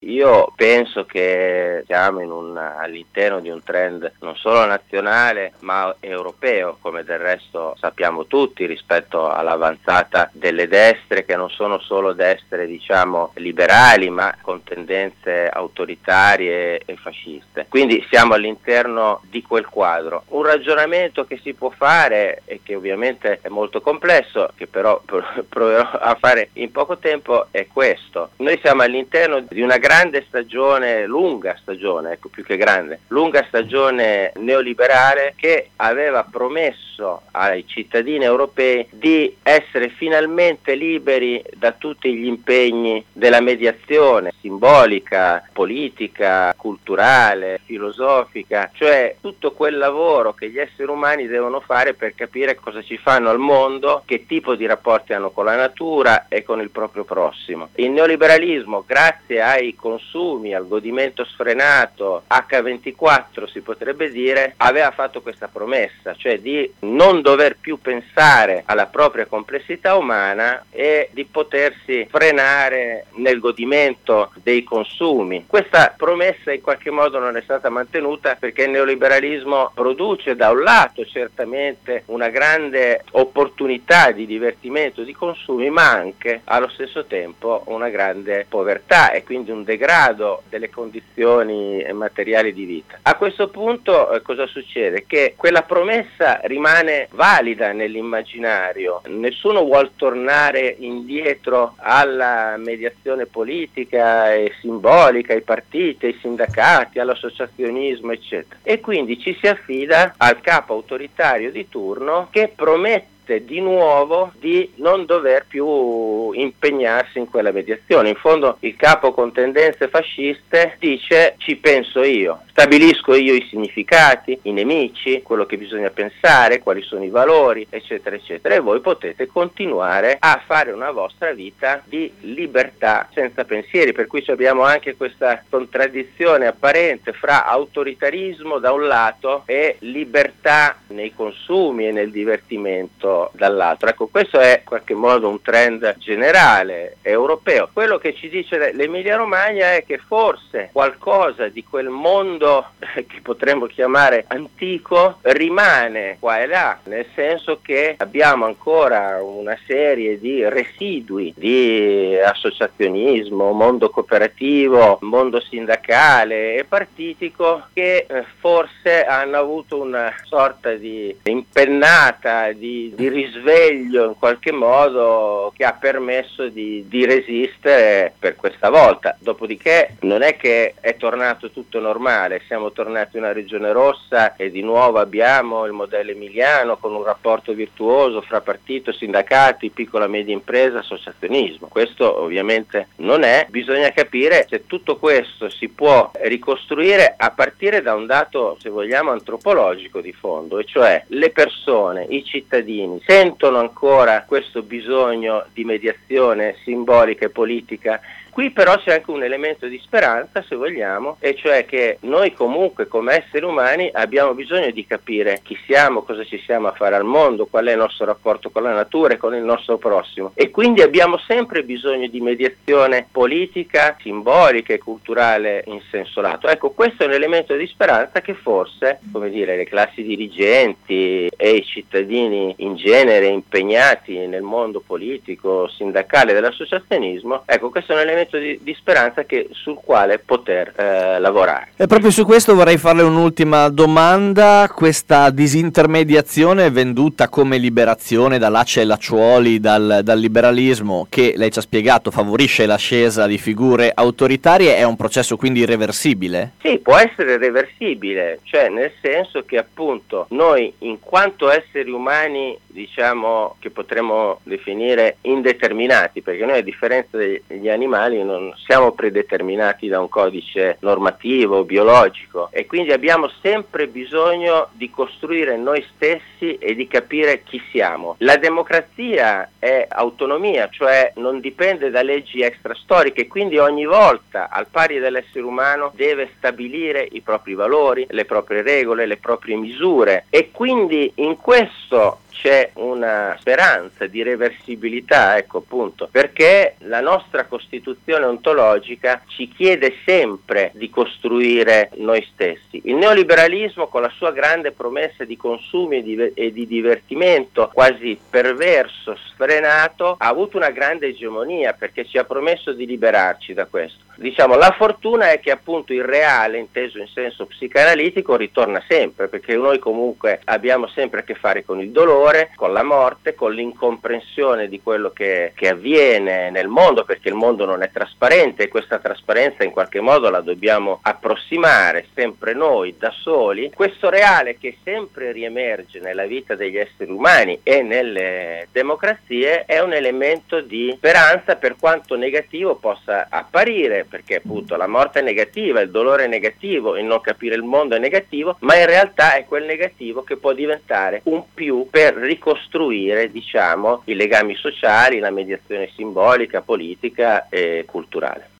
Io penso che siamo all'interno di un trend non solo nazionale ma europeo, come del resto sappiamo tutti, rispetto all'avanzata delle destre, che non sono solo destre liberali ma con tendenze autoritarie e fasciste. Quindi siamo all'interno di quel quadro. Un ragionamento che si può fare e che ovviamente è molto complesso, che però proverò a fare in poco tempo, è questo. Noi siamo all'interno di una grande stagione, lunga stagione, più che grande, lunga stagione neoliberale che aveva promesso ai cittadini europei di essere finalmente liberi da tutti gli impegni della mediazione simbolica, politica, culturale, filosofica, cioè tutto quel lavoro che gli esseri umani devono fare per capire cosa ci fanno al mondo, che tipo di rapporti hanno con la natura e con il proprio prossimo. Il neoliberalismo, grazie ai consumi, al godimento sfrenato, H24 si potrebbe dire, aveva fatto questa promessa, cioè di non dover più pensare alla propria complessità umana e di potersi frenare nel godimento dei consumi. Questa promessa in qualche modo non è stata mantenuta, perché il neoliberalismo produce da un lato certamente una grande opportunità di divertimento, di consumi, ma anche allo stesso tempo una grande povertà e quindi un degrado delle condizioni materiali di vita. A questo punto cosa succede? Che quella promessa rimane valida nell'immaginario, nessuno vuol tornare indietro alla mediazione politica e simbolica, ai partiti, ai sindacati, all'associazionismo, eccetera. E quindi ci si affida al capo autoritario di turno che promette di nuovo di non dover più impegnarsi in quella mediazione. In fondo il capo con tendenze fasciste dice: ci penso io, stabilisco io i significati, i nemici, quello che bisogna pensare, quali sono i valori, eccetera eccetera, e voi potete continuare a fare una vostra vita di libertà senza pensieri. Per cui abbiamo anche questa contraddizione apparente fra autoritarismo da un lato e libertà nei consumi e nel divertimento dall'altro. Ecco, questo è in qualche modo un trend generale europeo. Quello che ci dice l'Emilia Romagna è che forse qualcosa di quel mondo che potremmo chiamare antico rimane qua e là, nel senso che abbiamo ancora una serie di residui di associazionismo, mondo cooperativo, mondo sindacale e partitico che forse hanno avuto una sorta di impennata, di risveglio in qualche modo, che ha permesso di resistere per questa volta. Dopodiché non è che è tornato tutto normale, siamo tornati in una regione rossa e di nuovo abbiamo il modello emiliano con un rapporto virtuoso fra partito, sindacati, piccola e media impresa, associazionismo. Questo ovviamente non è, bisogna capire se tutto questo si può ricostruire a partire da un dato, se vogliamo, antropologico di fondo, e cioè le persone, i cittadini sentono ancora questo bisogno di mediazione simbolica e politica. Qui però c'è anche un elemento di speranza, se vogliamo, e cioè che noi comunque come esseri umani abbiamo bisogno di capire chi siamo, cosa ci siamo a fare al mondo, qual è il nostro rapporto con la natura e con il nostro prossimo, e quindi abbiamo sempre bisogno di mediazione politica, simbolica e culturale in senso lato. Ecco, questo è un elemento di speranza che forse, come dire, le classi dirigenti e i cittadini in genere impegnati nel mondo politico, sindacale, dell'associazionismo, ecco, questo è un elemento di speranza sul quale poter lavorare. E proprio su questo vorrei farle un'ultima domanda. Questa disintermediazione venduta come liberazione da Lacci e Lacciuoli, dal liberalismo, che lei ci ha spiegato favorisce l'ascesa di figure autoritarie, è un processo quindi irreversibile? Sì, può essere reversibile, cioè nel senso che appunto noi in quanto esseri umani, diciamo, che potremmo definire indeterminati, perché noi a differenza degli animali non siamo predeterminati da un codice normativo, biologico, e quindi abbiamo sempre bisogno di costruire noi stessi e di capire chi siamo. La democrazia è autonomia, cioè non dipende da leggi extrastoriche, quindi ogni volta, al pari dell'essere umano, deve stabilire i propri valori, le proprie regole, le proprie misure, e quindi in questo c'è una speranza di reversibilità, ecco appunto, perché la nostra Costituzione tradizione ontologica ci chiede sempre di costruire noi stessi. Il neoliberalismo, con la sua grande promessa di consumi e di divertimento quasi perverso, sfrenato, ha avuto una grande egemonia perché ci ha promesso di liberarci da questo. Diciamo, la fortuna è che appunto il reale, inteso in senso psicanalitico, ritorna sempre, perché noi comunque abbiamo sempre a che fare con il dolore, con la morte, con l'incomprensione di quello che avviene nel mondo, perché il mondo non è trasparente e questa trasparenza in qualche modo la dobbiamo approssimare sempre noi da soli. Questo reale che sempre riemerge nella vita degli esseri umani e nelle democrazie è un elemento di speranza, per quanto negativo possa apparire, perché appunto la morte è negativa, il dolore è negativo, il non capire il mondo è negativo, ma in realtà è quel negativo che può diventare un più per ricostruire, diciamo, i legami sociali, la mediazione simbolica, politica e culturale.